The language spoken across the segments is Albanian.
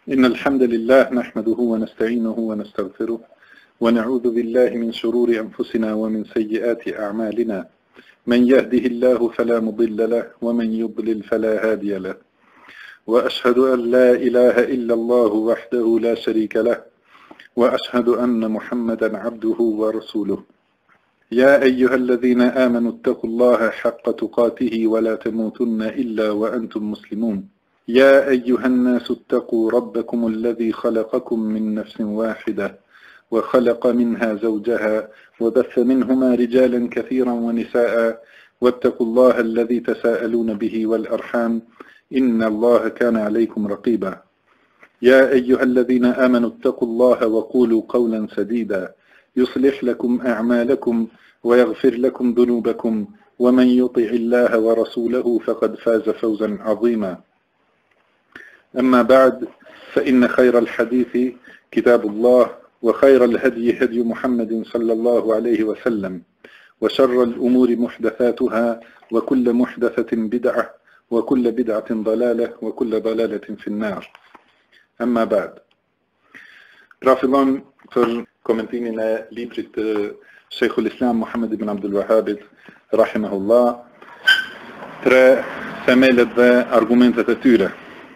إن الحمد لله نحمده ونستعينه ونستغفره ونعوذ بالله من شرور أنفسنا ومن سيئات أعمالنا من يهده الله فلا مضل له ومن يضلل فلا هادي له وأشهد أن لا إله إلا الله وحده لا شريك له وأشهد أن محمدا عبده ورسوله يا أيها الذين آمنوا اتقوا الله حق تقاته ولا تموتن إلا وأنتم مسلمون يا أيها الناس اتقوا ربكم الذي خلقكم من نفس واحدة وخلق منها زوجها وبث منهما رجالا كثيرا ونساء واتقوا الله الذي تساءلون به والأرحام إن الله كان عليكم رقيبا يا أيها الذين آمنوا اتقوا الله وقولوا قولا سديدا يصلح لكم أعمالكم ويغفر لكم ذنوبكم ومن يطع الله ورسوله فقد فاز فوزا عظيما أما بعد فإن خير الحديث كتاب الله وخير الهدي هدي محمد صلى الله عليه وسلم وشر الأمور محدثاتها وكل محدثة بدعة وكل بدعة ضلالة وكل ضلالة في النار أما بعد رافضان för kommenteringen av libret Sheikh al-Islam Muhammad ibn Abdul Wahhab rahimahullah tre themelet dhe argumentet e tyre.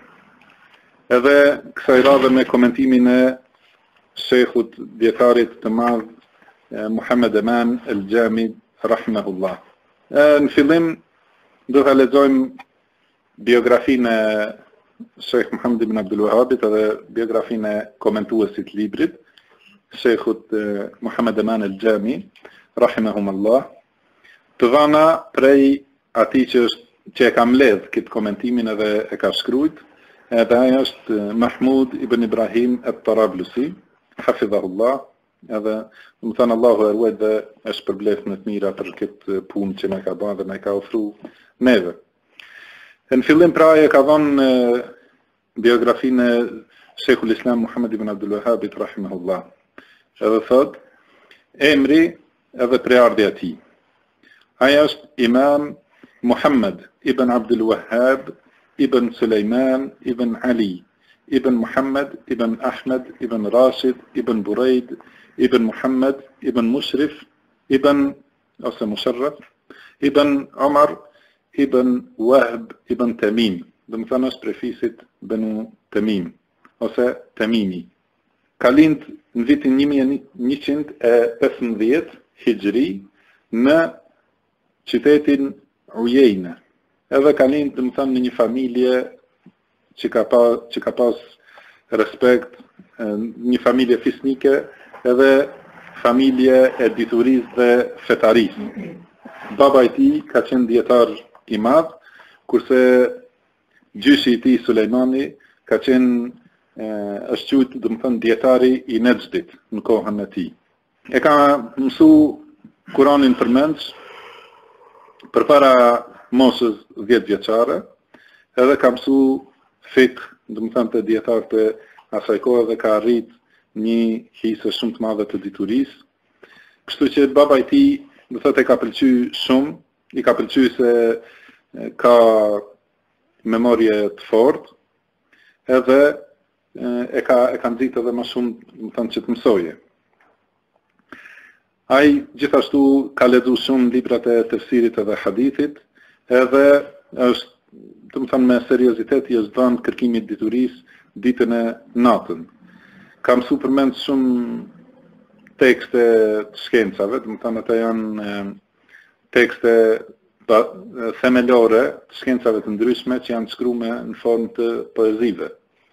Edhe kësaj radhe me komentimin e Sheikhut djetarit të madh Muhammad Aman al-Jami rahimahullah. Në fillim do ta lexojmë biografinë e Sheikh Muhammad ibn Abdul Wahhab edhe biografinë e komentuesit të librit Sheikhut Muhammad Aman al-Jami rahimahumullah, të dhëna prej atij që e ka mbledh këtë komentimin edhe e ka shkruajt, edhe ai është Mahmud ibn Ibrahim at-Tarablusi hafidhahullah, edhe më thënë Allahu e ruaj dhe është përbleft në të mira për këtë punë që na ka bërë dhe na ka ofruar neve. Në fillim pra e ka dhënë biografinë e Sheikhul Islam Muhammad ibn Abdul Wahhab rahimahullah. Edhe thot, emri edhe preardhja e tij. Ai është Imam Muhammad ibn Abdul Wahhab ibn Sulejman ibn Ali ibn Muhammad ibn Ahmed ibn Rashid ibn Buraid ibn Muhammad ibn Mushrif ibn ose Musharraf ibn Omar ibn Wahb ibn Tamim. Dhe më thënë është prefisit Banu Tamim ose Tamimi. Ka lind në vitin 1115 Hijri në qytetin Ujejna. Edhe ka lind dhe më thënë në një familje që ka pas respekt, një familje fisnike edhe familje e dituris dhe fetaris. Baba i tij ka qenë dietar i madh, kurse gjyshi i tij Sulejmani ka qenë është quajtur do të thënë dietari i Nejdit në kohën e tij. E ka mësu Kur'anin përmendsh përpara moshës 10 vjeçare, edhe ka mësu fiqh, do të thënë të dietarët e asaj kohe dhe ka arrit një hise shumë të madhe të diturisë. Kështu që baba i tij, do thotë e ka pëlqyer shumë, i ka pëlqyer se ka memorie të fortë, edhe e ka nxitë edhe më shumë, do të thënë që të mësoje. Ai gjithashtu ka lexuar shumë librat e tefsirit edhe hadithit, edhe është, do të thënë me seriozitet i është dhënë kërkimit diturisë ditën e natën. Ka mësuar përmend shumë tekste të shkencave, do të thënë ata janë tekste themelore të shkencave të ndryshme që janë shkruar në formë të poezive.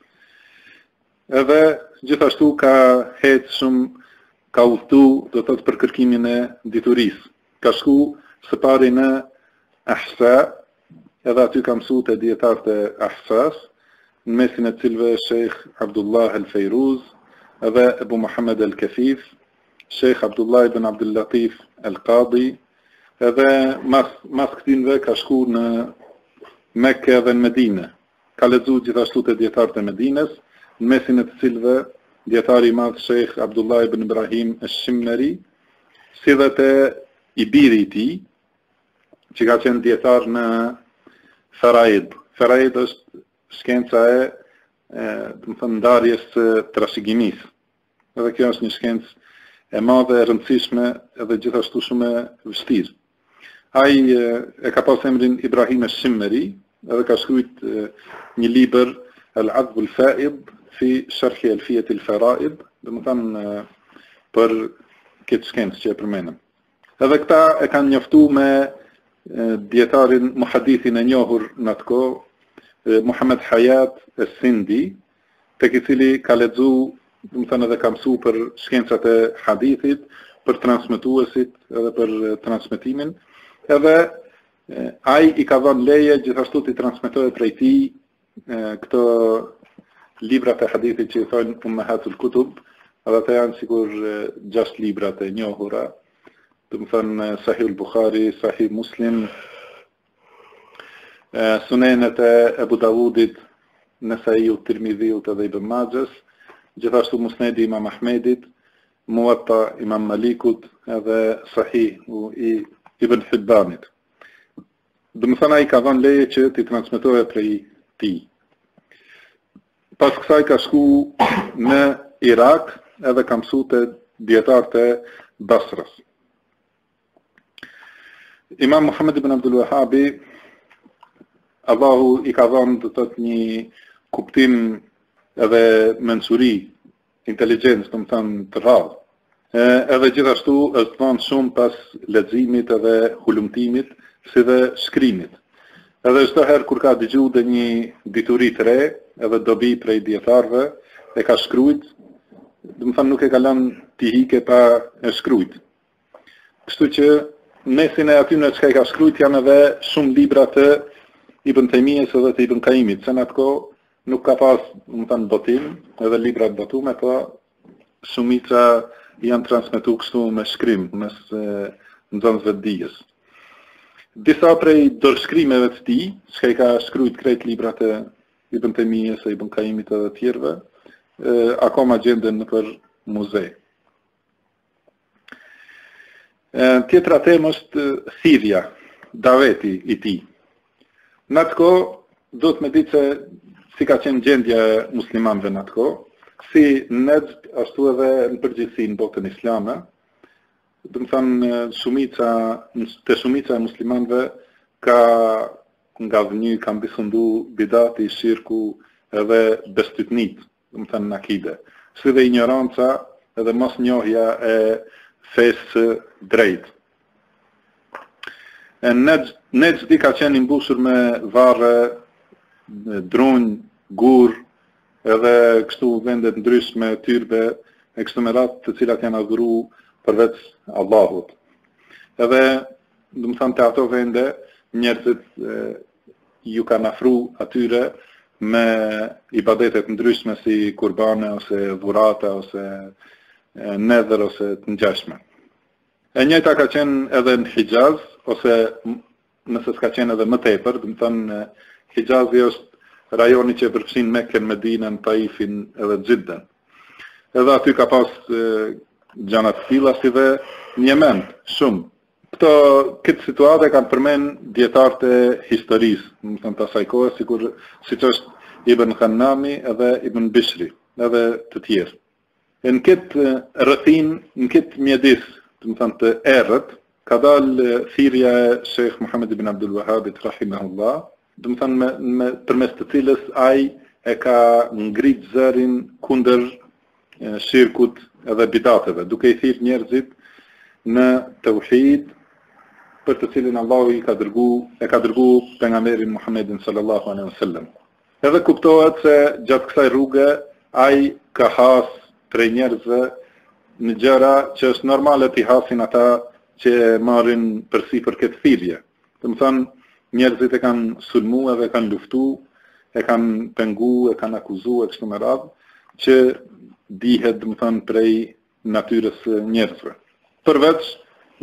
Edhe gjithashtu ka hetë shumë, ka udhëtu, do të thotë për kërkimin e diturisë. Ka shku së pari në Ahsa, edhe aty ka mësuar te dietarët e Ahsas, në mesin e cilëve Sheikh Abdullah al-Fejruz, edhe Ebu Muhammad al-Kafif, Sheikh Abdullah ibn Abdul Latif al-Qadi, edhe mas këtinve ka shku në Mekke dhe në Medinë. Ka lexuar gjithashtu te dietarët e Medinës, në mesin e të cilëve dietari i madh Sheikh Abdullah ibn Ibrahim al-Shimneri, si dhe te i biri i tij, që ka qenë dietar në Faraid. Faraid është shkenca e do të thënë ndarjes së trashëgimisë. Edhe kjo është një shkencë e madhe, e rëndësishme edhe gjithashtu shumë e vështirë. Ai e ka pas emrin Ibrahim Ash-Shimmeri, edhe ka shkruajt një libër Al-Adb al-Fa'id fi Sharh Alfiyat al-Fara'id, do të thënë për këtë shkencë që e përmenëm. Edhe këta e kanë njoftu me djetarin muhadithin e njohur në atë kohë, Muhammad Hayat As-Sindi, tek I cili ka lexu, do të thënë edhe ka mësu për shkencat e hadithit, për transmetuesit edhe për transmetimin, edhe ai I ka dhënë leje gjithashtu të transmetohet prej tij këto librat e hadithit që I thonë Ummahatul Kutub, edhe ata janë sikur 6 librat e njohura, do të thënë Sahih al-Bukhari, Sahih Muslim, Sunenet e Abu Dawudit, Nesaiu, Tirmidhiut edhe Ibn Majahs, gjithashtu Musnedi Imam Ahmedit, Muwatta Imam Malikut edhe Sahih I Ibn Hibbanit. Do të thënë ai ka dhënë leje që t'i transmetohet prej tij. Pas kësaj ka shku në Irak edhe ka mësu të dietarët e Basrës. Imam Muhammad ibn Abdul Wahhabi, Allahu I ka dhënë do të thotë një kuptim edhe mensuri, inteligjencë, do të thënë të rrallë. Edhe gjithashtu është dhënë shumë pas leximit edhe hulumtimit, si dhe shkrimit. Edhe çdo herë kur ka dëgju dhe një dituri të re, edhe dobi prej dietarëve, e ka shkruajt, do të thënë nuk e ka lënë t'i hike pa e shkruajt. Kështu që mesin e aty në çka I ka shkruajt janë edhe shumë libra të Ibn Taymiyes edhe të Ibn Qayyimit, se në atë kohë nuk ka pas, do të thënë botim, edhe libra të botume, po shumica janë transmetu kështu me shkrim, mes nxënësve të dijes. Disa prej dorëshkrimeve të tij, që I ka shkruajt krejt librat e Ibn Taymiyes, Ibn Qayyimit edhe të tjerëve, akoma gjenden nëpër muze. Tjetra temë është thirrja, daveti I tij. Në atë kohë, do të me ditë se si ka qenë gjendja e muslimanëve në atë kohë, si në ashtu edhe në përgjithësi në botën islame, do të thënë shumica e muslimanëve ka nga vëny, kanë besundu bidati, shirku edhe bestytnit, do të thënë në akide, si dhe ignoranca edhe mos njohja e fesë drejt. Nejd ka qenë I mbushur me varre, drunj, gur, edhe kështu vendet ndryshme, tyrbe, e kështu me radhë të cilat janë adhuru përveç Allahut. Edhe, do të thënë të ato vende, njerëzit ju kanë afru atyre me ibadetet ndryshme si kurbane, ose dhurata, ose nedher, ose të ngjashme. E njëjta ka qenë edhe në Hijaz, ose nëse s'ka qenë edhe më tepër, do të thënë Hijazi është rajoni që përfshin Mekken, Medinën, Taifin edhe Xhidden. Edhe aty ka pas gjana të tilla si dhe në Yemen, shumë. Këtë situatë kanë përmend dietarët e historisë, do të thënë të asaj kohe, siç është Ibn Khanami edhe Ibn Bishri, edhe të tjerë. Në këtë rrëthin, në këtë mjedis, do të thënë të errët, ka dalë thirrja e Sheikh Muhammad ibn Abdul Wahhabit rahimahullah, do të thënë përmes të cilës ai e ka ngrit zërin kundër shirkut edhe bidateve, duke I thirrë njerëzit në tauhid, për të cilin Allahu e ka dërgu pejgamberin Muhammedin sallallahu alaihi wasallam. Edhe kuptohet se gjatë kësaj rruge ai ka has prej njerëzve në gjëra që është normale t'i hasin ata që marrin përsi për këtë thirrje. Do të thënë njerëzit e kanë sulmu edhe kanë luftu, e kanë pengu, e kanë akuzu e kështu me radhë, që dihet, do të thënë, prej natyrës njerëzve. Përveç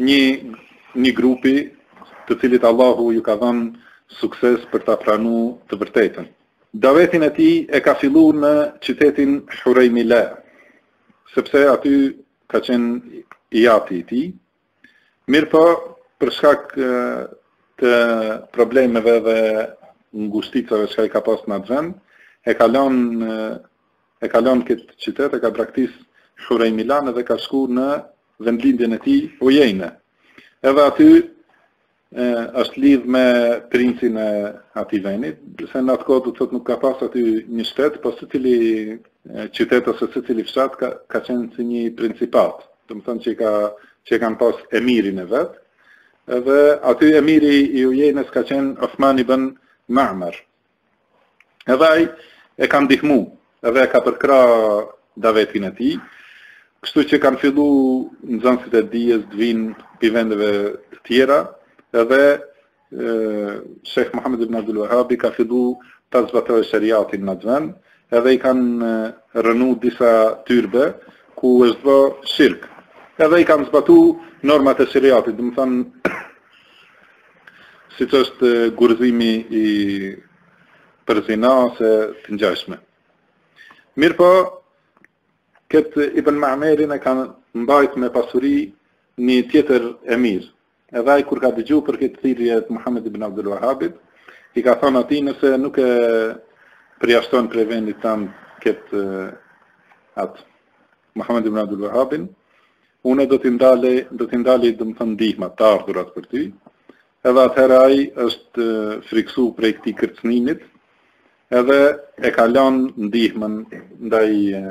një grupi të cilit Allahu ju ka dhënë sukses për ta pranuar të vërtetën. Davetin e tij e ka filluar në qytetin Huraymila, sepse aty ka qenë jati I tij. Mirë po, për shkak të problemeve dhe ngushticave që I ka pas në atë vend, e ka lënë këtë qytet, e ka braktis Hurej Milan dhe ka shku në vendlindjen e tij Ujejne. Edhe aty është lidh me princin e atij vendi, se në atë kohë do të thotë nuk ka pas aty një shtet, po secili qytet ose secili fshat ka qenë si një principat. Do të thonë që kanë pas emirin e vet. Edhe aty emiri i Ujejnes ka qenë Osman ibn Ma'mar. Edhe ai e ka ndihmu, edhe e ka përkra davetin e tij. Kështu që kanë fillu nxënësit e dijes të vinë pi vendeve të tjera, edhe Sheikh Muhammed ibn Abdul Wahhabi ka fillu ta zbatojë shariatin në atë vend, edhe i kanë rënu disa tyrbe ku është bë shirk. Edhe i kanë zbatu normat e shariatit, do të thonë siç është gurzimi i për zina ose të ngjashme. Mirë po, këtë Ibn Ma'merin e kanë mbajt me pasuri një tjetër emir. Edhe ai kur ka dëgju për këtë thirrje të Muhammed ibn Abdul Wahhabit, i ka thonë atij nëse nuk e përjashton prej vendit tanë këtë atë Muhammed ibn Abdul Wahhabin, unë do t'i ndalej do të thënë ndihma të ardhurat për ty. Edhe atëherë ai është friksu prej këtij kërcënimit, edhe e ka lënë ndihmën ndaj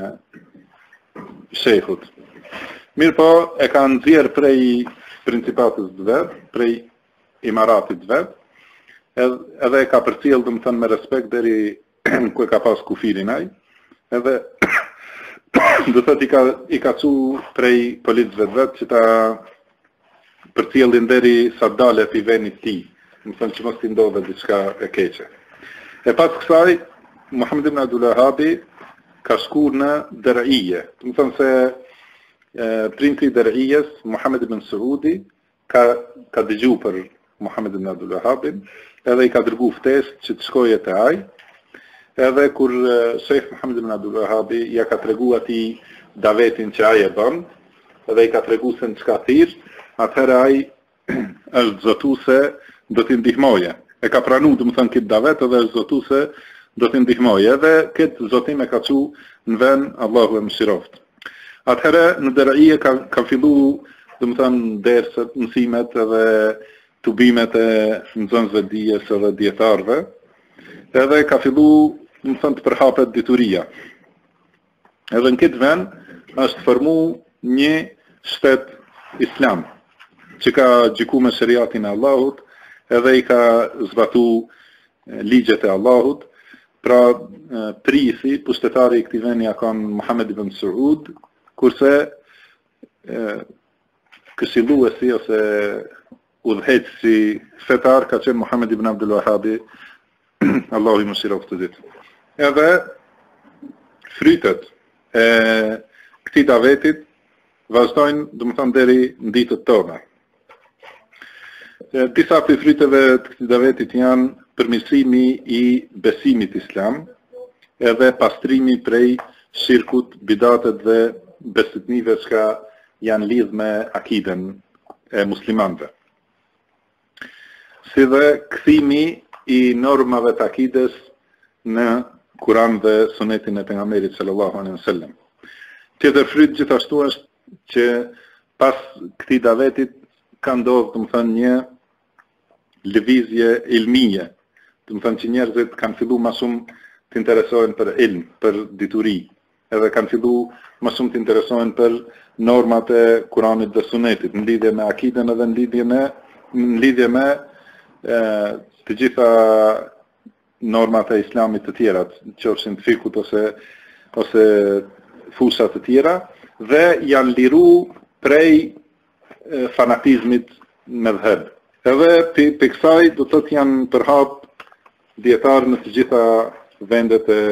shehut. Mirë po, e ka nxjerr prej principatës të vet, prej imaratit të vet, edhe e ka përcjell do të thënë me respekt deri ku e ka pas kufirin ai, edhe do thotë i ka çu prej policëve të vet që ta përcjellin deri sa dalë pi vendit të tij, do të thënë që mos t'i ndodhe diçka e keqe. E pas kësaj, Muhammed ibn Abdul Wahhabi ka shku në Der'ije. Do të thonë se princi i Der'ijes, Muhammed ibn Saudi, ka dëgju për Muhammed ibn Abdul Wahhabin, edhe i ka dërgu ftesë që të shkojë te ai. Edhe kur Sheikh Muhammed ibn Abdul Wahhabi ja ka tregu atij davetin që ai e bën, edhe i ka tregu se në çka thirr, atëherë ai është zotu se do t'i ndihmoje. E ka pranu, do të thënë këtë davet, edhe është zotu se do t'i ndihmoje. Edhe këtë zotim e ka çu në vend, Allahu e mëshiroft. Atëherë në Der'ije ka fillu, do të thënë dersat, mësimet edhe tubimet e nxënësve dijes edhe dietarëve. Edhe ka fillu, do të thënë të përhapet dituria. Edhe në këtë vend është formu një shtet islam, që ka gjyku me shariatin e Allahut, edhe i ka zbatu ligjet e Allahut. Pra prisi, pushtetari i këtij vendi ka qenë Muhammed ibn Saud, kurse këshilluesi ose udhëheqësi fetar ka qenë Muhammed ibn Abdul Wahhabi, Allahu i mëshiroft të ditë. Edhe frytet e këtij davetit vazhdojnë, do të thënë deri në ditët tona. Disa prej fryteve të këtij davetit janë përmirësimi i besimit islam, edhe pastrimi prej shirkut, bidatet dhe besëtnive që janë lidh me akiden e muslimanëve. Si dhe kthimi i normave të akides në Kur'an dhe sunetin e pejgamberit sallallahu alaihi wasallam. Tjetër fryt gjithashtu është që pas këtij davetit ka ndodhur, do të thënë, një lëvizje ilmie. Do të thënë që njerëzit kanë filluar më shumë të interesohen për ilm, për dituri, edhe kanë filluar më shumë të interesohen për normat e Kuranit dhe Sunetit, në lidhje me akiden edhe në lidhje me të gjitha normat e islamit të tjera, qofshin të fikut ose fushat të tjera, dhe janë liru prej fanatizmit medheb. Edhe për kësaj do të thotë janë përhap dietarë në të gjitha vendet e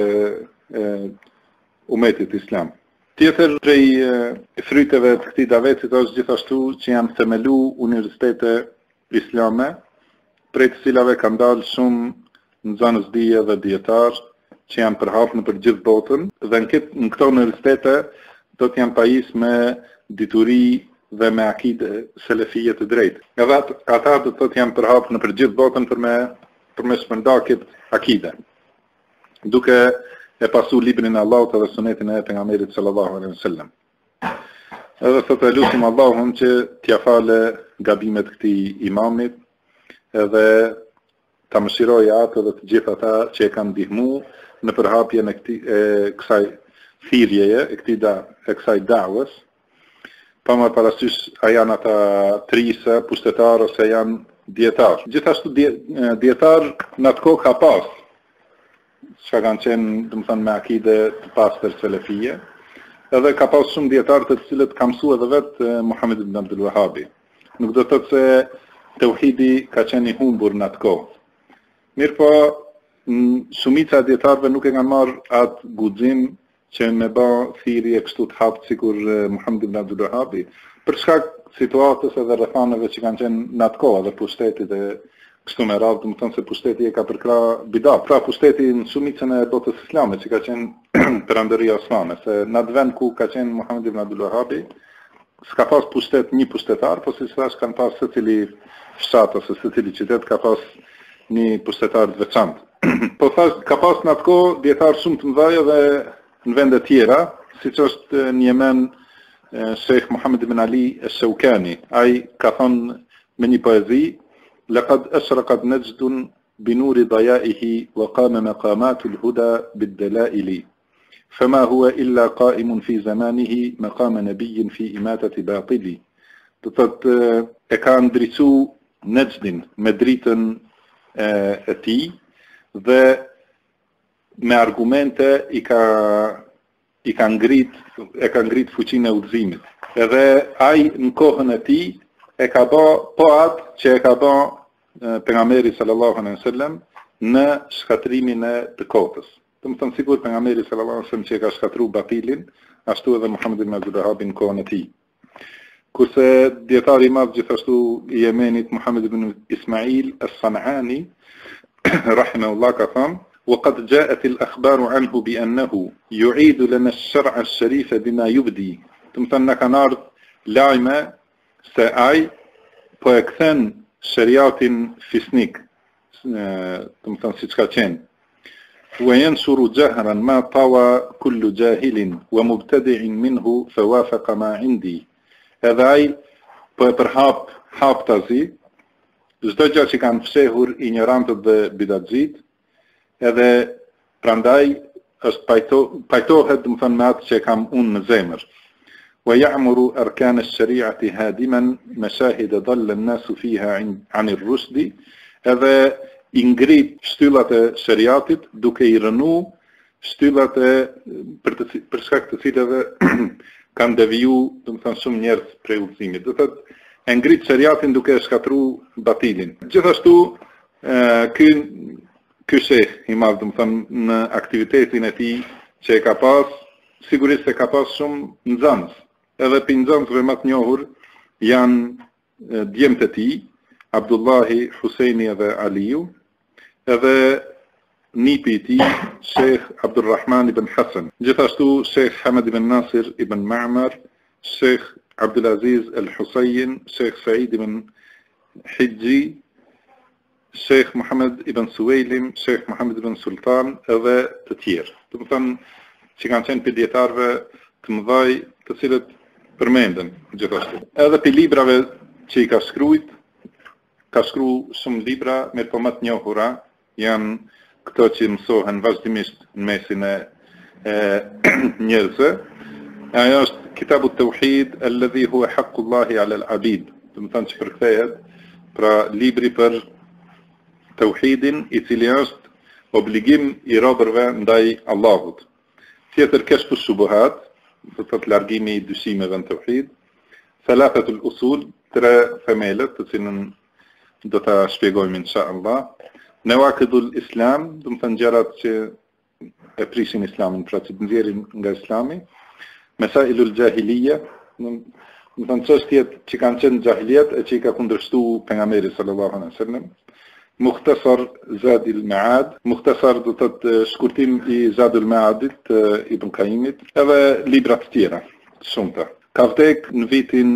umetit islam. Tjetër prej fryteve të këtij davetit është gjithashtu që janë themelu universitete islame, prej të cilave kanë dalë shumë nxënës dije dhe dietarë që janë përhapur në gjithë botën, dhe në këto universitete do të janë pajis me dituri dhe me akide selefije të drejtë. Edhe ata do të thotë janë përhapur në gjithë botën për me shpërnda këtë akide. duke e pasu librin e Allahut dhe sunetin e pejgamberit sallallahu alaihi wasallam. Edhe thotë lutim Allahun që t'ia falë gabimet këtij imamit edhe ta mëshirojë atë dhe të gjithë ata që e kanë ndihmu në përhapjen e kësaj thirrjeje, e kësaj da'wes. Pa më parasysh a janë ata trisë, pushtetar ose janë dietar. Gjithashtu dietar në atë kohë ka pas, që kanë qenë, domethënë, me akide të pastër selefie, edhe ka pas shumë dietar të cilët ka mësuar edhe vetë Muhammed ibn Abdul Wahhabi. Nuk do të thotë se tauhidi ka qenë i humbur në atë kohë. Mirë po, shumica e dietarëve nuk e kanë marrë atë guxim që me bë thirrje kështu të haptë sikur Muhammed ibn Abdul Wahhabi, për shkak situatës edhe rrethanave që kanë qenë në atë kohë, dhe pushtetit e kështu me radhë, domethënë se pushteti e ka përkrah bidat. Pra pushteti në shumicën e botës islame që ka qenë perandoria osmane, se në atë vend ku ka qenë Muhammed ibn Abdul Wahhabi, s'ka pas një pushtetar, po si thash kanë pas secili fshat ose secili qytet ka pas një pushtetar të veçantë. Po thash ka pas në atë kohë dietar shumë të mëdhenj dhe në vende tjera, siç është në Yemen Sheikh Muhammad ibn Ali al-Shawkani. Ai ka thënë me një poezi: "Laqad ashraqat najdun binuri daya'ihi wa qama maqamatu al-huda bid-dala'ili. Fama huwa illa qa'imun fi zamanihi maqama nabiyyin fi imatati batili." Do thotë e ka ndriçu Najdin me dritën e tij dhe me argumente e ka ngrit fuqinë e udhëzimit. Edhe ai në kohën e tij e ka bë po atë që e ka bë pejgamberi sallallahu alaihi wasallam në shkatrimin e të kotës. Domethënë sikur pejgamberi sallallahu alaihi wasallam që e ka shkatruar batilin, ashtu edhe Muhammed ibn Abdul Wahhabi në kohën e tij. Kurse dietari i madh gjithashtu i Yemenit Muhammed ibn Ismail as-San'ani rahimahullah ka thënë: وقد جاءت الأخبار عنه بأنه يعيد لنا الشرع الشريف بما يبدي. Domethënë kanë ardhur lajme se ai po e kthen shariatin fisnik, domethënë siç ka qenë. وينشر جهرا ما طوى كل جاهل ومبتدع منه فوافق ما عندي. Edhe ai po e përhap haptazi çdo gjë që kanë fshehur ignorantët dhe bidatxhit. Edhe prandaj është pajtohet domethënë me atë që kam unë në zemër. ويعمر أركان الشريعة هادما مشاهد ضل الناس فيها عن الرشد. Edhe i ngrit shtyllat e shariatit duke i rënu shtyllat për shkak të cilave kanë deviju domethënë shumë njerëz prej udhëzimit. Do thotë e ngrit shariatin duke e shkatruar batilin. Gjithashtu ky sheh i madh domethënë në aktivitetin e tij që e ka pas, sigurisht e ka pas shumë nxënës. Edhe për nxënësve më të njohur janë djemtë e tij, Abdullahi, Huseini dhe Aliu, edhe nipi i tij, Sheikh Abdulrahman ibn Hasan. Gjithashtu Sheikh Hamad ibn Nasir ibn Ma'mar, Sheikh Abdulaziz al-Husayn, Sheikh Said ibn Hijji, Sheikh Muhammad ibn Suwailim, Sheikh Muhammad ibn Sultan edhe të tjerë. Domethënë që kanë qenë për dietarëve të mëdhej, të cilët përmenden gjithashtu. Edhe për librave që i ka shkruar shumë libra, me të më të njohura janë këto që mësohen vazhdimisht në mesin e njerëzve. Ajo është Kitabu Tauhid alladhi huwa haqqullahi ala al-abid. Domethënë që përkthehet pra libri për tauhidin i cili është obligim i robërve ndaj Allahut. Tjetër kashfu shubuhat, do të thotë largimi i dyshimeve në tauhid. Thalathatul usul, 3 themelët, të cilën do ta shpjegojmë inshallah. Nawaqidul Islam, do të thënë gjërat që e prishin Islamin, pra që të nxjerrin nga Islami. Masailul Jahiliya, do të thënë çështjet që kanë qenë jahiliet e që i ka kundërshtuar pejgamberi sallallahu alaihi wasallam. Mukhtasar Zadul Ma'ad, mukhtasar do të thotë shkurtim i Zadul Ma'adit Ibn Qayyimit, edhe libra të tjera, shumëta. Ka vdek në vitin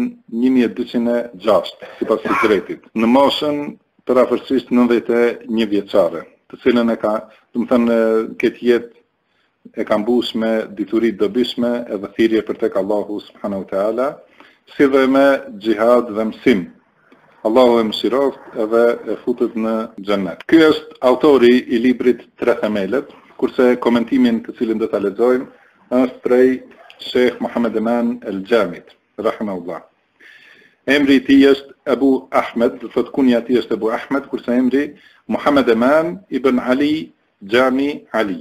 1206, sipas Hijretit, në moshën përafërsisht 91 vjeçare. të cilën e ka, do të thënë, këtë jetë e ka mbush me dituri të dobishme edhe thirrje për tek Allahu subhanahu wa taala, si dhe me xhihad dhe mësim. Allahu e mëshiroft edhe e futet në xhennet. Ky është autori i librit Tre Themelet, kurse komentimin të cilin do ta lexojmë është prej Sheikh Muhammad Eman El-Jamit, rahimahullah. Emri i tij është Abu Ahmed, do thotë kunja e tij është Abu Ahmed, kurse emri Muhammad Eman ibn Ali Jami Ali.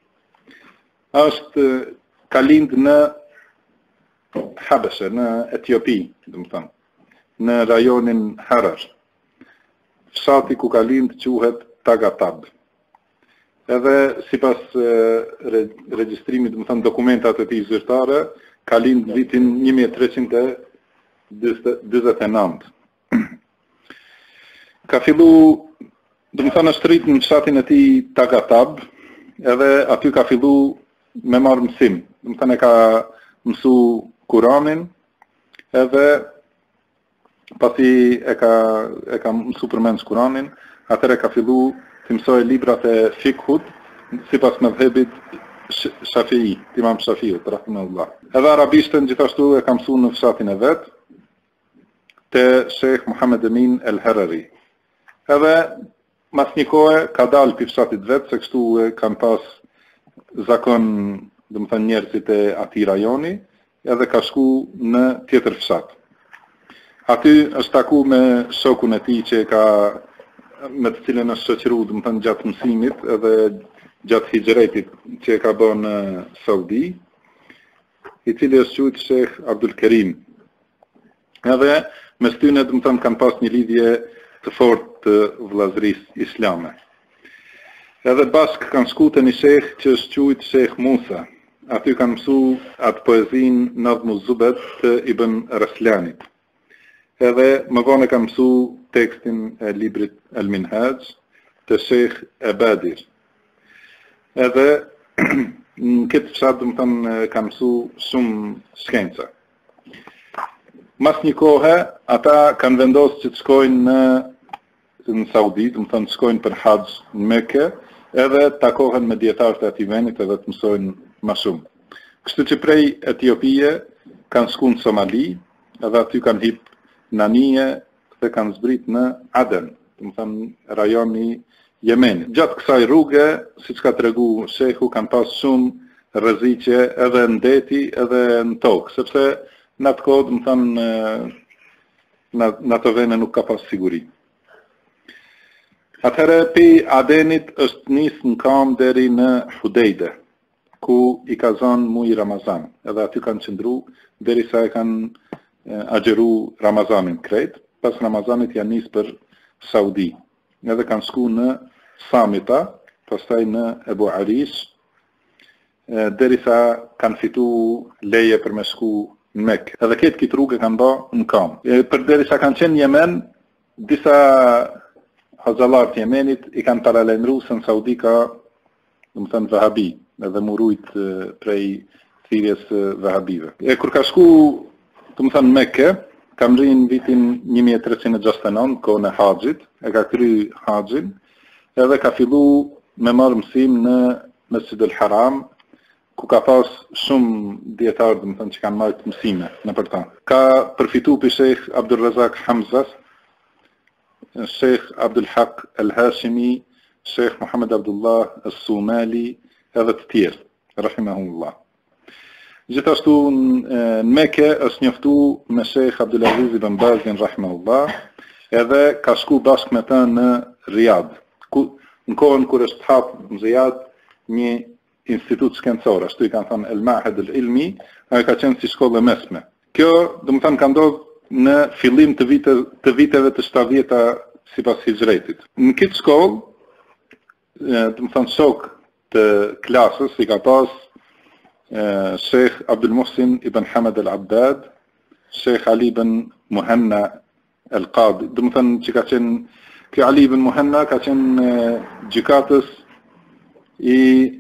Është ka lind në Habeshe, në Etiopi, do të them, në rajonin Harar. Fshati ku ka lind quhet Tagatab. Edhe sipas regjistrimit, do të them, dokumentat e tij zyrtare, ka lind vitin 1349. Ka fillu, do të them, është rrit në fshatin e tij Tagatab, edhe aty ka fillu me marrë mësim. Do të them, e ka mësu Kuranin, edhe pasi e ka mësu përmend Kuranin, atëherë ka fillu të mësoj librat e fikhut sipas mëdhëbit Shafii, Imam Shafiut, rahimahullah. Edhe arabishtën gjithashtu e ka mësuar në fshatin e vet, te Sheikh Muhammad Emin El-Harari. Edhe mas një kohe ka dalë pi fshatit vet, se kështu kanë pas zakon, do të thënë, njerëzit e atij rajoni, edhe ka shku në tjetër fshat. Aty është taku me shokun e tij që me të cilën është shoqëruar, do të thënë, gjatë mësimit edhe gjatë hijretit që ka bërë në Saudi, i cili është quajtur Sheikh Abdul Karim. Edhe mes tyre, do të thënë, kanë pas një lidhje të fortë të vëllazërisë islame. Edhe bashkë kanë shku te një shekh që është quajtur Sheikh Musa. Aty kanë mësu atë poezin Nadhmu Zubet të Ibn Raslanit. Edhe më vonë kanë mësu tekstin e librit El Minhaj të Sheikh Ebadir. Edhe në këtë fshat, do të thënë, kanë mësu shumë shkenca. Mas një kohë, ata kanë vendosur që të shkojnë në Saudi, do të thënë, shkojnë për haxh në Mekë, edhe takohen me dietarët e atij vendit edhe të mësojnë ma shumë. Kështu që prej Etiopie kanë shku në Somali, edhe aty kanë hip në Anije dhe kanë zbrit në Aden, do të thënë rajoni Yemenit. Gjatë kësaj rruge, siç ka tregu shehu, kanë pas shumë rreziqe edhe në deti edhe në tokë, sepse në atë kohë, do të thënë, në ato vende nuk ka pas siguri. Atëherë pi Adenit është nisë në kam deri në Hudejde, ku i ka zonë muj Ramazan, edhe aty kanë qëndru derisa e kanë agjeru Ramazanin krejt. Pas Ramazanit janë nisë për Saudi, edhe kanë shku në Samita, pastaj në Ebu Arish, derisa kanë fitu leje për me shku në Mekë. Edhe këtë rrugë kanë ba në kam. Për derisa kanë qenë Yemen, disa haxhallar të Yemenit i kanë paralajmëruar se në Saudi ka, do të thënë, vahabi, edhe murujt prej thirrjes vahabive. Kur ka shku, do të thënë, Mekë, ka mrinë vitin 1369, kohën e haxhit, e ka kry haxhin, edhe ka fillu me marrë mësim në Mesjid el-Haram, ku ka pas shumë dietarë, do të thënë, që kanë marrë mësime në për ta. Ka përfitu për Sheikh Abdul Razak Hamza, Sheikh Abdul Haq El-Hashimi, Sheikh Muhammad Abdullah El-Sumali, edhe të tjerë, rahimahullah. Gjithashtu në Mekë është njoftu me Sheikh Abdulaziz ibn Bazin, rahimahullah, edhe ka shku bashkë me të në Riyadh. Në kohën kur është hapë në Riyadh një institut shkencor, ashtu i kanë thënë El Mahed El Ilmi, ajo ka qenë si shkollë e mesme. Kjo, do të thënë, ka ndodhur në fillim të viteve të 70-ta sipas hijretit. Në këtë shkollë, do të thënë, shok të klasës i ka pas Sheikh Abdul Muhsin ibn Hamad al-Abbad, Sheikh Ali ibn Muhanna al-Qadi. Do të thënë që ka qenë, kjo Ali ibn Muhanna ka qenë gjykatës i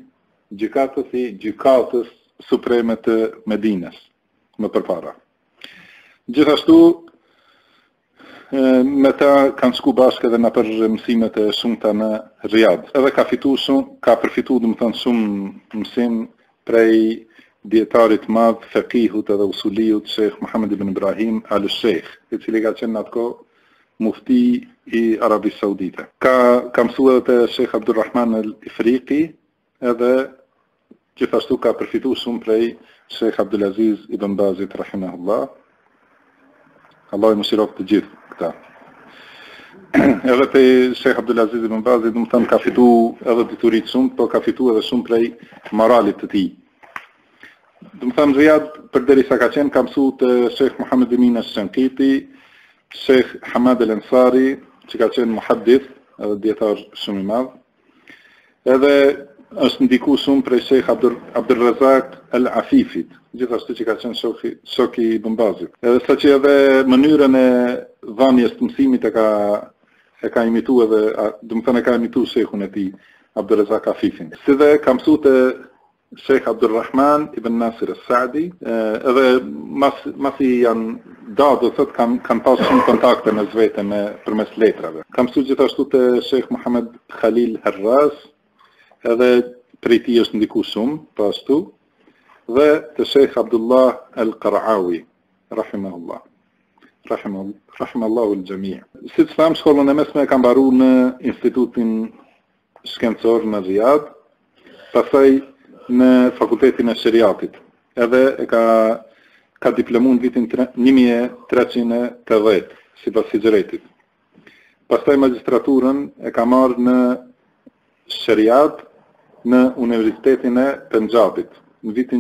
gjykatës supreme të Medinës më përpara. Gjithashtu me ta kanë shku bashkë edhe në për mësimet e shumta në Riyadh. Edhe ka përfitu dhe më thënë shumë mësim prej djetarit madh, fekihut edhe usuliut, Sheikh Muhammad ibn Ibrahim al-Sheikh, i cili ka qenë atko mufti i Arabisë Saudite. Ka mësu edhe të Sheikh Abdulrahman al-Ifriqi, edhe gjithashtu ka përfitu shumë prej Sheikh Abdulaziz ibn Bazit, rahimahullah. Allah i mëshirof të gjithë këta. Edhe te Sheikh Abdulaziz ibn Bazit, do të them ka fitu edhe diturit shumë, po ka fitu edhe shumë prej moralit të tij. Do të them Riyadh përderisa ka qenë ka mësu të Sheikh Muhammad Emin al-Shankiti, Sheikh Hamad al-Ansari, që ka qenë muhaddith, edhe dietar shumë i madh. Edhe është ndiku shumë prej Sheikh Abdulrazak al-Afifit, gjithashtu që ka qenë shoki i Ibn Bazit. Edhe sa që edhe mënyrën e dhënies të mësimit e ka imituar edhe, do të thënë ka imituar sheikhun e tij, Abdulrazak Afifin. Si dhe ka mësuar te Sheikh Abdulrahman ibn Nasir al-Saadi, edhe masi janë do thot kanë pas shumë kontakte me zvete përmes letrave. Ka mësuar gjithashtu te Sheikh Muhammad Khalil Harras, edhe prej tij është ndiku shumë, pashtu, dhe të Sheikh Abdullah al-Qaraawi, rahimahullah. Rahimallahu al-Jami'. Si të thamë, shkollën e mesme ka mbaru në Institutin Shkencor në Riyadh, pastaj në Fakultetin e Shariatit. Edhe e ka diplomuar në vitin 1380, sipas hijretit. Pastaj magjistraturën e ka marrë në Shariat në Universitetin e Punjabit në vitin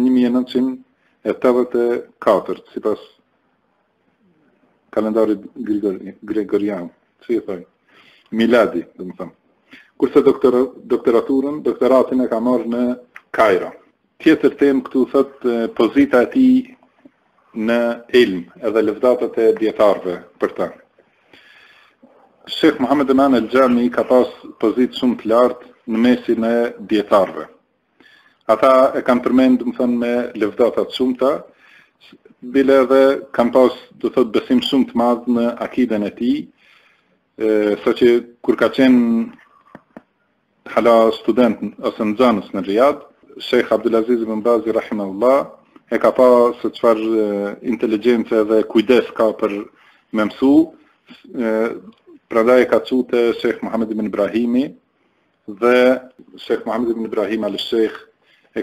1984, sipas kalendarit gregorian, si e thoj, miladi, do të them. Kurse doktoratin e ka marrë në Kairo. Tjetër temë këtu thot pozita e tij në ilm edhe lëvdatat e dietarëve për ta. Sheikh Muhammad Eman al-Jami ka pas pozitë shumë të lartë në mesin e dietarëve. Ata e kanë përmend, më thënë, me lëvdatat shumëta, bile edhe kanë pas, do thot, besim shumë të madh në akiden e tij, saqë kur ka qenë hala student ose nxënës në Riyadh, Sheikh Abdulaziz ibn Bazi rahimahullah e ka pa se çfarë inteligjencë dhe kujdes ka për me mësu, prandaj e ka çu te Sheikh Muhammad ibn Ibrahimi, dhe Sheikh Muhammad ibn Ibrahim al-Sheikh i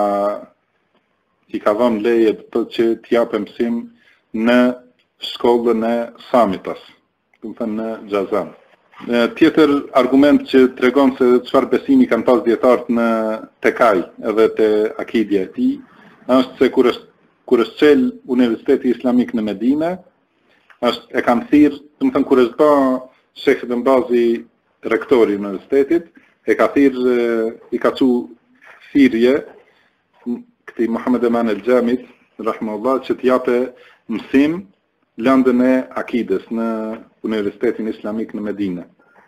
ka dhënë leje që t'japë mësim në shkollën e Samitas, do të thënë në Xhazan. Tjetër argument që tregon se çfarë besimi kanë pas dietarët në tekaj edhe te akidja e tij, është se kur është çel Universiteti Islamik në Medinë, e kanë thirrë, do të thënë kur është bë Sheikh Ibn Bazi rektori i universitetit, e ka thirrë, i ka çu thirrje këtij Muhammad Eman al-Jamit, rahimahullah, që t'jape mësim lëndën e akides në Universitetin Islamik në Medinë.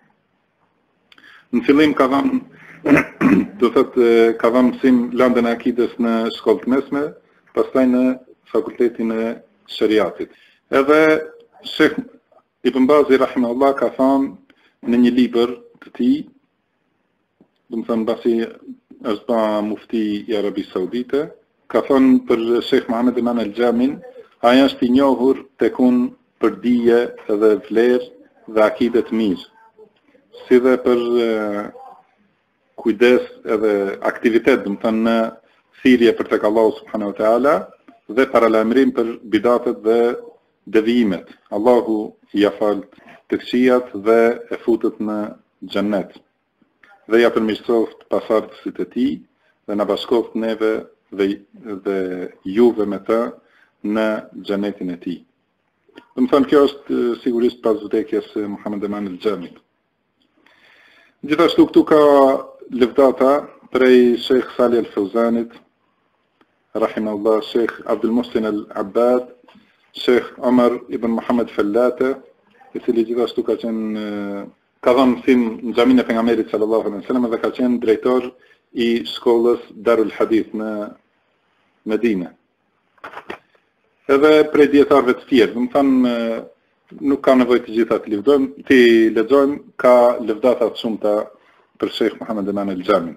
Në fillim ka dhënë, do thotë, ka dhënë mësim lëndën e akides në shkollë të mesme, pastaj në Fakultetin e Shariatit. Edhe Sheikh Ibn Bazi rahimahullah ka thënë në një libër të tij, do të thënë mbasi është ba mufti i Arabisë Saudite, ka thënë për Sheikh Muhammad Eman al-Jamin, ai është i njohur tek unë për dije edhe vlerë dhe akide të mirë, si dhe për kujdes edhe aktivitet, do të thënë në thirrje për tek Allahu subhanahu wa taala dhe paralajmërim për bidatet dhe devijimet. Allahu i afal të këqijat dhe e futet në xhennet. Dhe ja përmirësoft pasardhësit e tij dhe na bashkoft neve dhe juve me të në xhenetin e tij. Do të thënë kjo është sigurisht pas vdekjes së Muhammad Eman al-Jamit. Gjithashtu këtu ka lëvdata prej Sheikh Salih al-Fawzanit, rahimahullah, Sheikh Abdul Muhsin al-Abbad, Sheikh Omar ibn Muhammad Fallate, i cili gjithashtu ka dhënë mësim në xhaminë e pejgamberit sallallahu alaihi wasallam dhe ka qenë drejtor i shkollës Darul Hadith në Medinë. Edhe prej dietarëve të tjerë, do të thënë nuk ka nevojë të gjitha të lexojmë, ka lëvdata të shumta për Sheikh Muhammad Eman al-Jami.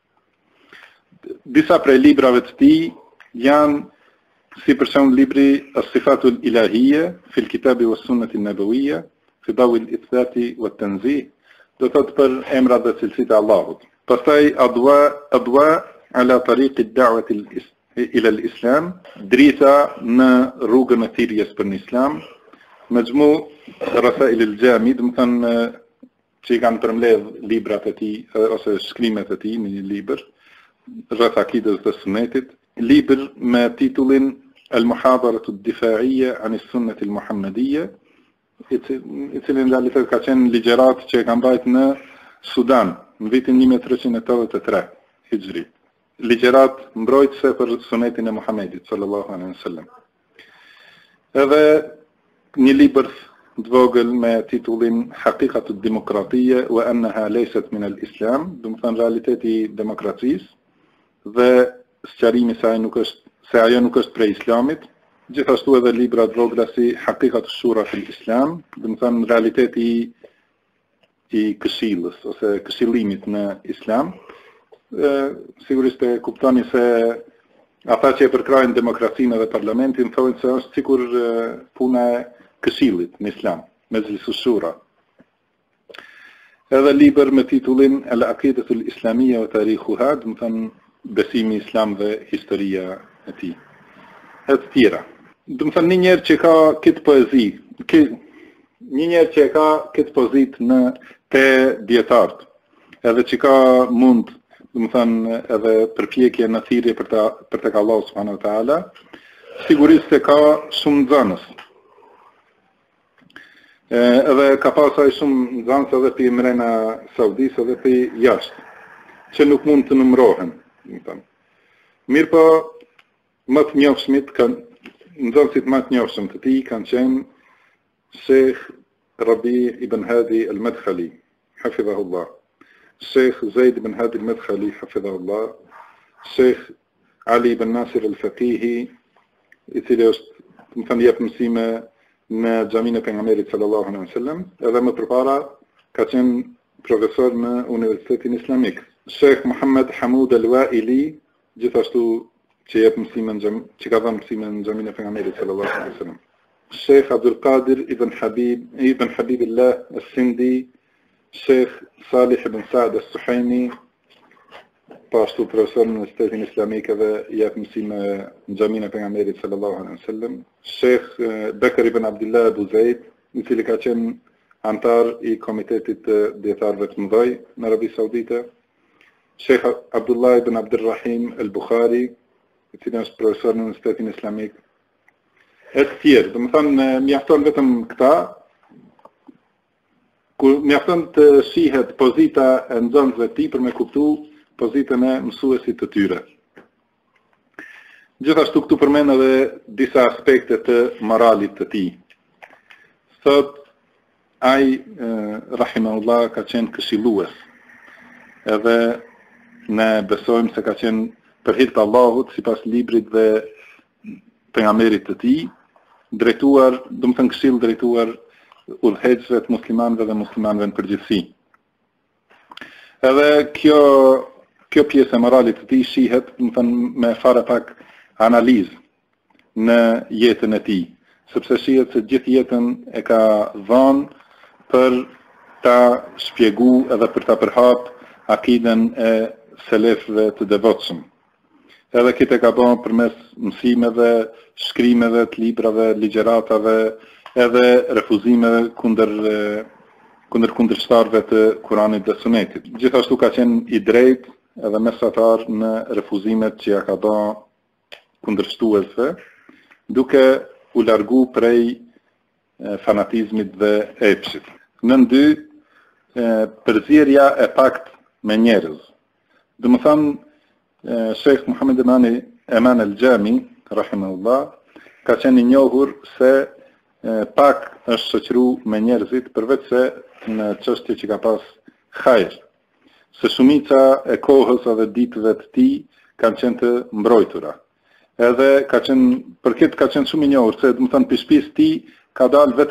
Disa prej librave të tij janë si për shembull libri As-Sifatul Ilahiyya fi al-Kitabi was-Sunnati an-Nabawiyya fi dawi al-Ithbati wat-Tanzih, do të thotë për emrat dhe cilësitë e Allahut. Pastaj adwa ala tariq ad-da'wati ila al-Islam, drita në rrugën e thirrjes për në Islam, Majmu Rasail al-Jami, do të thënë që i kanë përmbledh librat e tij ose shkrimet e tij në një libër rreth akidës dhe sunetit, libër me titullin Al-Muhadaratu ad-Difa'iyya an as-Sunnati al-Muhammadiyya, i cili në realitet ka qenë ligjërat që e kanë bajtë në Sudan në vitin 1383 Hijri. Ligjërat mbrojtëse për sunetin e Muhamedit sallallahu alaihi wasallam. Edhe një libër të vogël me titullin Haqiqatu ad-Demokratiyya wa annaha laysat min al-Islam, do të thënë realiteti i demokracisë dhe sqarimi se ajo nuk është prej Islamit. Gjithashtu edhe libra të vogla si Haqiqatu Shura fil Islam, do të thënë realiteti i këshillës ose këshillimit në Islam. Sigurisht e kuptoni se ata që e përkrajnë demokracinë dhe parlamentin thonë se është sikur puna e këshillit në Islam, Mezlisu Shura. Edhe libër me titullin Al-Aqidatu al-Islamiyya wa Tarikhuha, do të thënë besimi islam dhe historia e tij. E të tjera. Do të thënë një njerëz që ka këtë poezi, një njerëz që ka këtë pozitë në te dietarët, edhe që ka mund, do të thënë edhe përpjekje në thirrje për tek Allahu subhanahu wa taala, sigurisht se ka shumë nxënës. Edhe ka pasur shumë nxënës edhe për mrena saudisë edhe për jashtë, që nuk mund të numërohen. Mirë po, më të njohshmit, nxënësit më të njohshëm të tij kanë qenë Sheikh Rabi ibn Hadi al-Madkhali, hafidhahullah, Sheikh Zaid ibn Hadi al-Madkhali, hafidhahullah, Sheikh Ali ibn Nasir al-Faqihi, i cili është, më thënë, jep mësime në xhaminë e pejgamberit sallallahu alaihi wasallam, edhe më përpara ka qenë profesor në Universitetin Islamik. Sheikh Muhammad Hamud al-Waili, gjithashtu që jep mësime që ka dhënë mësime në xhaminë e pejgamberit sallallahu alaihi wasallam. Sheikh Abdul Qadir ibn Habibillah al-Sindi, Sheikh Salih ibn Saad al-Suhaimi, pashtu profesor në Universitetin Islamik dhe jep mësime në xhaminë e pejgamberit sallallahu alaihi wasallam. Sheikh Bekr ibn Abdullah Abu Zaid, i cili ka qenë antar i komitetit të dietarëve të mëdhej në Arabi Saudite. Sheikh Abdullah ibn Abdurrahim al-Bukhari, i cili është profesor në Universitetin Islamik. E të tjerë, do të thënë, mjafton vetëm këta, ku mjafton të shihet pozita e nxënësve të tij për me kuptu pozitën e mësuesit të tyre. Gjithashtu këtu përmend edhe disa aspekte të moralit të tij. Thot ai rahimahullah ka qenë këshillues. Edhe ne besojmë se ka qenë për hir të Allahut sipas librit dhe pejgamberit të tij, drejtuar, do të thënë këshill drejtuar udhëheqësve të muslimanëve dhe muslimanëve në përgjithësi. Edhe kjo pjesë e moralit të tij shihet, do të thënë, me fare pak analizë në jetën e tij, sepse shihet se gjithë jetën e ka dhënë për ta shpjegu edhe për ta përhap akiden e selefëve të devotshëm. Edhe këtë ka bën përmes mësimeve, shkrimeve të librave, ligjëratave, edhe refuzimeve kundërshtarëve të Kuranit dhe Sunetit. Gjithashtu ka qenë i drejtë edhe mesatar në refuzimet që ja ka bën kundërshtuesve, duke u largu prej fanatizmit dhe epshit. Nën dy, përzierja e pakt me njerëz. Do të thënë, Sheikh Muhammad Eman al-Jami, rahimahullah, ka qenë i njohur se pak është shoqëru me njerëzit përveç se në çështje që ka pas hajër. Se shumica e kohës edhe ditëve të tij kanë qenë të mbrojtura. Edhe për këtë ka qenë shumë i njohur se, do të thënë, pishpis ti ka dalë vetëm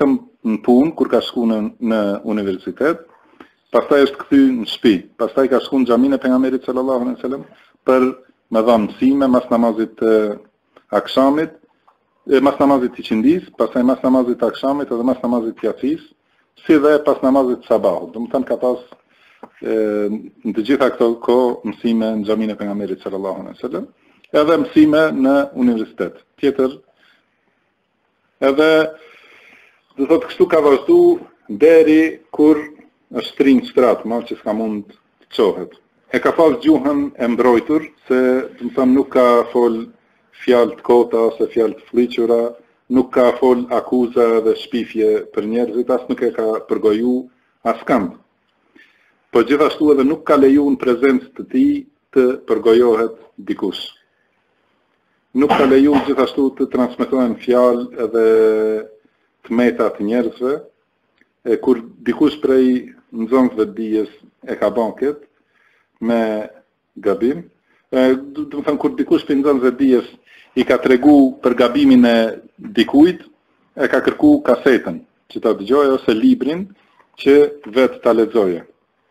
në punë, kur ka shku në universitet, pastaj është kthy në shtëpi, pastaj ka shku në xhamin e pejgamberit sallallahu alaihi wasallam për me dhënë mësime mas namazit të akşamit, mas namazit të qindis, pastaj mas namazit të akşamit edhe mas namazit të yatsis, si dhe pas namazit të sabahut. Do të thënë ka pas në të gjitha këto kohë mësime në xhamin e pejgamberit sallallahu alaihi wasallam, edhe mësime në universitet. Tjetër, edhe do thotë kështu ka vazhdu deri kur është trinj shtrat, ma që s'ka mund të qohet. E ka pas gjuhën e mbrojtur, se të më thëmë nuk ka fol fjalë të kota ose fjalë të fliqura, nuk ka fol akuza dhe shpifje për njerëzit, as nuk e ka përgoju as kënd. Po gjithashtu edhe nuk ka leju në prezencë të tij të përgojohet dikush. Nuk ka leju gjithashtu të transmetohen fjalë edhe të meta të njerëzve, kur dikush prej nxënësve të dijes e ka bën këtë me gabim, do të thënë kur dikush prej nxënësve të dijes i ka tregu për gabimin e dikujt, e ka kërku kasetën që ta dëgjojë ose librin që vetë ta lexojë.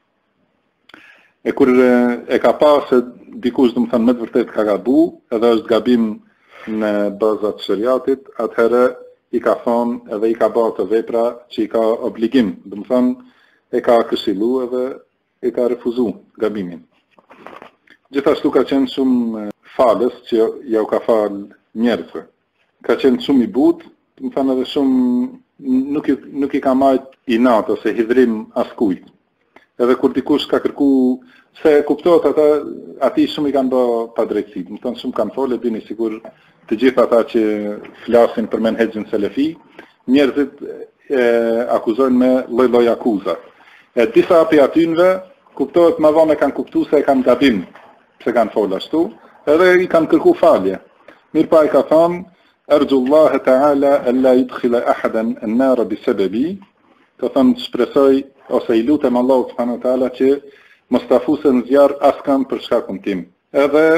E kur e ka pa se dikush do të thënë me të vërtetë ka gabu, edhe është gabim në bazat të shariatit, atëherë i ka thonë edhe i ka bërë të vepra që i ka obligim, do të thënë e ka këshillu edhe e ka refuzu gabimin. Gjithashtu ka qenë shumë falës që ja u ka falë njerëzve. Ka qenë shumë i butë, do të thënë edhe shumë nuk i ka majt inat ose hidhrim askujt. Edhe kur dikush ka kërku, se kuptohet ati shumë i kanë bë padrejtësi, do të thënë shumë kanë folë, dini sigur të gjithë ata që flasin për menhexhin selefi, njerëzit akuzojnë me lloj-lloj akuza. E disa prej atynve kuptohet më vonë kanë kuptuar se e kanë gabim, pse kanë folë ashtu, edhe i kanë kërku falje. Mirpa i ka thënë, "Arjullah ta'ala alla yudkhila ahadan an-nar bisababi", ka thënë shpresoj ose i lutem Allahu subhanahu wa taala që mos ta fusë në zjarr askën për shkakun tim. Edhe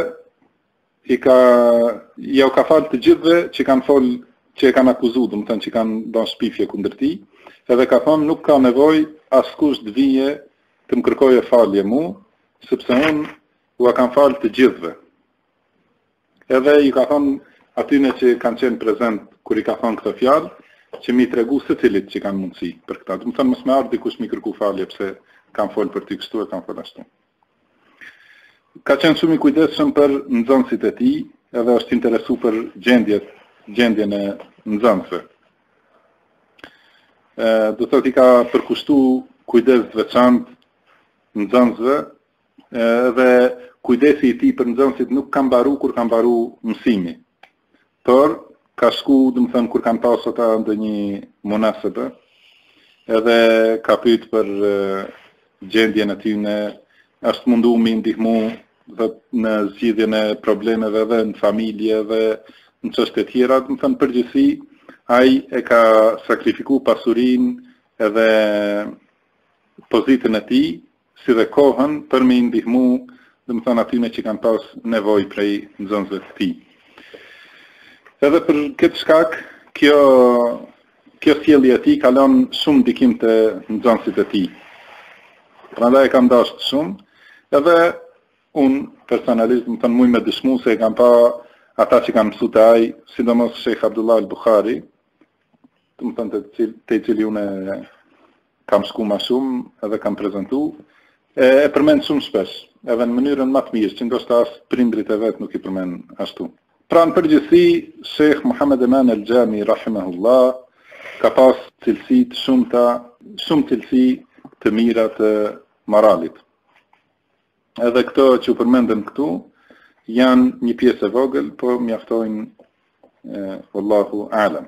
ja u ka falë të gjithëve që kanë folë, që e kanë akuzu, do të thënë që kanë bërë shpifje kundër tij, edhe ka thonë nuk ka nevojë askush të vije të më kërkojë falje mu, sepse unë u kam falë të gjithëve. Edhe i ka thonë atyne që kanë qenë prezent kur i ka thonë këtë fjalë, që mi tregu secilit që kanë mundësi për këtë. Do të thënë mos më ardh dikush mi kërku falje pse kanë folë për ty kështu e kanë folë ashtu. Ka qenë shumë i kujdesshëm për nxënësit e tij, edhe është interesu për gjendjen e nxënësve. Do thotë i ka përkushtu kujdes të veçantë nxënësve, dhe kujdesi i tij për nxënësit nuk ka mbaru kur ka mbaru mësimi. Por ka shku, do të thënë kur kanë pasur ata ndonjë munasebe, edhe ka pyet për gjendjen e tyre, është mundu mi ndihmu në zgjidhjen e problemeve dhe në familje dhe në çështje tjera, do të thënë përgjithësi ai e ka sakrifiku pasurinë edhe pozitën e tij, si dhe kohën për me ndihmu, do të thënë atyre që kanë pas nevojë prej nxënësve të tij. Edhe për këtë shkak, kjo sjellje e tij ka lënë shumë ndikim të nxënësit e tij. Prandaj e kam dashur shumë, edhe unë personalisht më thënë muj me dëshmu se e kam pa ata që kanë mësu të ai, sidomos Sheikh Abdullah al-Bukhari, të më thënë të i cili unë kam shku ma shumë edhe kam prezentu, e përmend shumë shpesh, edhe në mënyrën më të mirë, që ndoshta as prindrit e vet nuk i përmend ashtu. Pra në përgjithësi, Sheikh Muhammad Eman al-Jami rahimahullah ka pas cilësi të shumta, shumë cilësi të mira të moralit. Edhe këto që u përmendën këtu janë një pjesë e vogël, po mjaftojnë wallahu a'lam.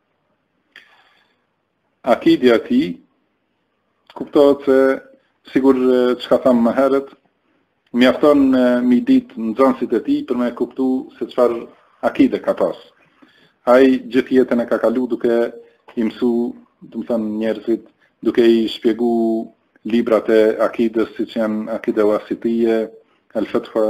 Akidja e tij kuptohet se sigur çka tham më herët, mjafton mi ditë nxënësit e tij për me kuptu se çfarë akide ka pas. Ai gjithë jetën e ka kalu duke i mësu, do të thënë njerëzit, duke i shpjegu librat e akides siç janë akide wasitije, al-Fatwa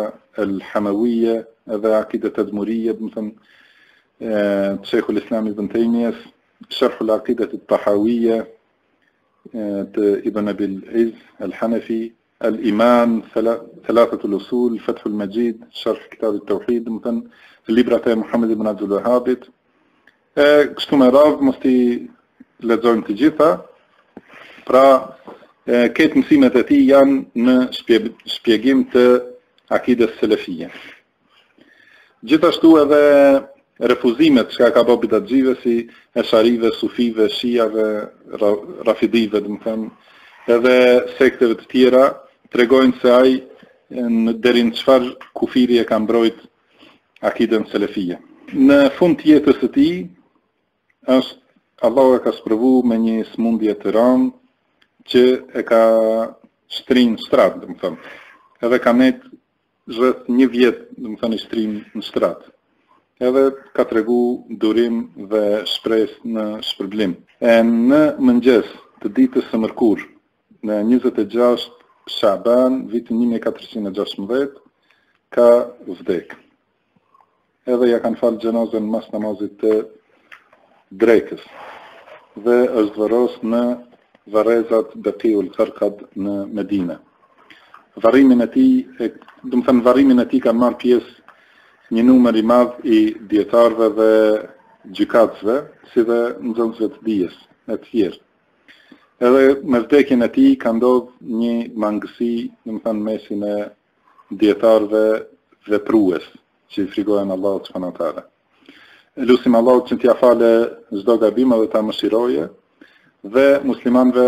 al-Hamawiyya, edhe akide tadmuriyya, do të thënë Sheikhul Islam Ibn Taymiyah, شرح العقيدة الطحاوية ابن أبي العز الحنفي، الإيمان، ثلاثة الأصول، فتح المجيد، شرح كتاب التوحيد مثلا في الليبرة محمد بن عبد الوهاب. Kështu me radhë mos t'i lexojmë të gjitha, pra këtë mësimet e tij janë në shpjegim të akides selefie. Gjithashtu edhe refuzimet që ka bërë bidatxive si esharive, sufive, shiave, rafidive, domethënë, edhe sekteve të tjera tregojnë se ai deri në çfarë kufiri e ka mbrojt akiden selefie. Në fund të jetës së tij Allahu e ka sprovu me një smundje të rëndë që e ka shtrin shtrat, domethënë. Edhe ka net rreth 1 vjet, domethënë i shtrin në shtrat. Edhe ka tregu durim dhe shpresë në shpërblim. Në mëngjes të ditës së mërkurë, në 26 Shaban, vitin 1416, ka vdek. Edhe ja kanë falë gjenazën mas namazit të drekës dhe është varros në varrezat Beqiul Qarqad në Medinë. Varrimin e tij, domethënë varrimin e tij ka marrë pjesë një numër i madh i dietarëve dhe gjykatësve, si dhe nxënësve të dijes e të tjerë. Edhe me vdekjen e tij ka ndodhur një mangësi, domethënë mesin e dietarëve veprues, që i frikojnë Allahut subhanahu wa taala. Lutim Allahut që t'ia falë çdo gabim dhe ta mëshiroje dhe muslimanëve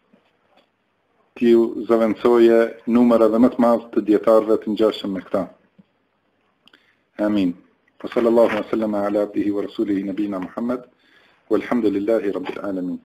t'ju zëvendësoje numër edhe më të madh të dietarëve të ngjashëm me këta. Amin. Wa sallallahu wa sallama ala abdihi wa rasulihi nabina Muhammad walhamdulillahi rabbil alamin.